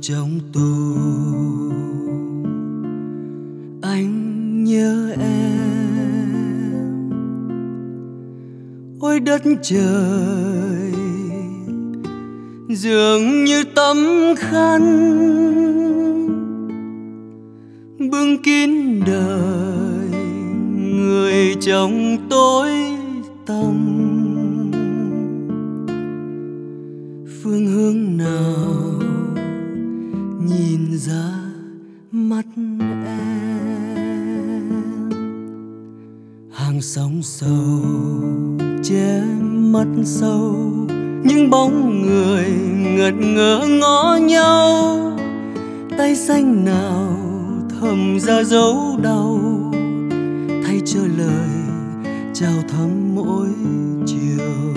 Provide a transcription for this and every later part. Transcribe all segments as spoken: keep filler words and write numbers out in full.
trong tù anh nhớ em. Ôi đất trời dường như tấm khăn bưng kín đời người trong tối tăm. Phương hướng nào nhìn ra mắt em, hàng sóng sâu che mắt sâu, những bóng người ngật ngỡ ngó nhau. Tay xanh nào thầm ra dấu đau, thay cho lời chào thăm mỗi chiều.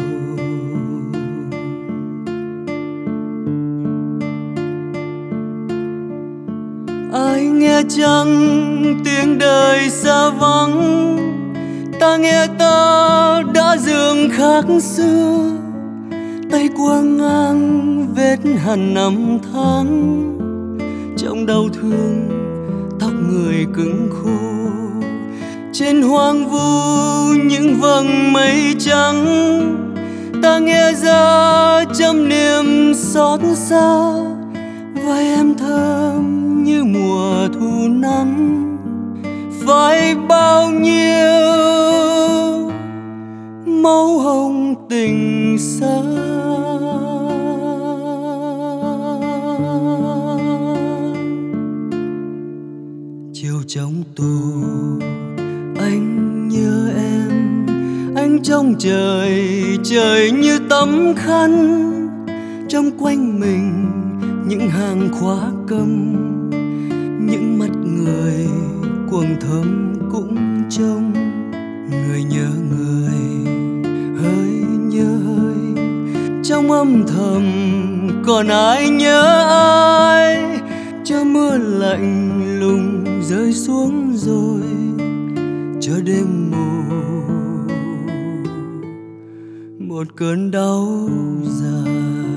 Ai nghe chăng tiếng đời xa vắng, ta nghe ta đã dường khác xưa. Tay quang ngang vết hằn năm tháng, trong đau thương tóc người cứng khô. Trên hoang vu những vầng mây trắng, ta nghe ra trăm niềm xót xa. Vai em thơm như mùa thu nắng, phải bao nhiêu máu hồng tình xa. Chiều trong tù anh nhớ em, anh trong trời trời như tấm khăn. Trong quanh mình những hàng khóa câm, những mắt người quầng thâm cũng trông. Người nhớ người, hơi nhớ hơi, trong âm thầm còn ai nhớ ai. Cho mưa lạnh lùng rơi xuống rồi, cho đêm mù một cơn đau dài.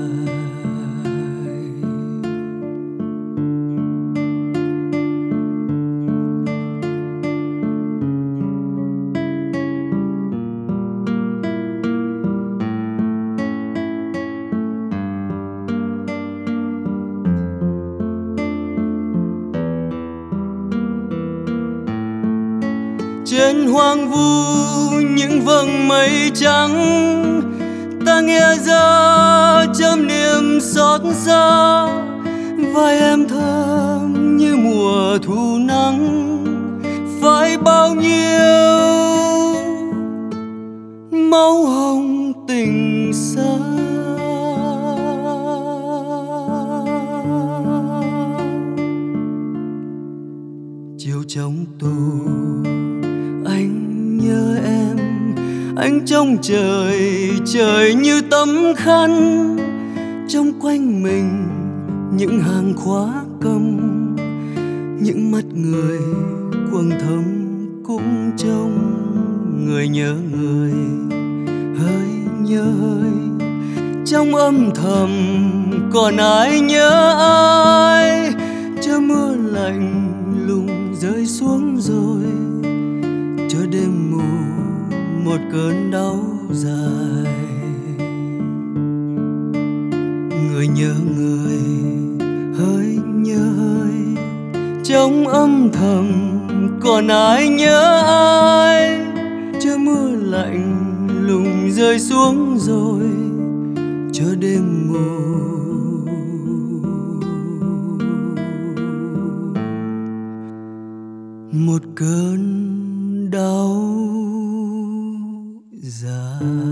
Trên hoang vu những vầng mây trắng, ta nghe ra trăm niềm xót xa. Vai em thơm như mùa thu nắng, phải bao nhiêu máu hồng tình xa. Chiều trong tù anh nhớ em, anh trong trời trời như tấm khăn. Trong quanh mình những hàng khóa câm, những mắt người quầng thâm cũng trông. Người nhớ người, hơi nhớ hơi, trong âm thầm còn ai nhớ ai. Cho mưa lạnh lùng rơi xuống rồi, cho đêm mù một cơn đau dài. Người nhớ người, hơi nhớ hơi, trong âm thầm còn ai nhớ ai. Cho mưa lạnh lùng rơi xuống rồi, cho đêm mù một cơn đau dài.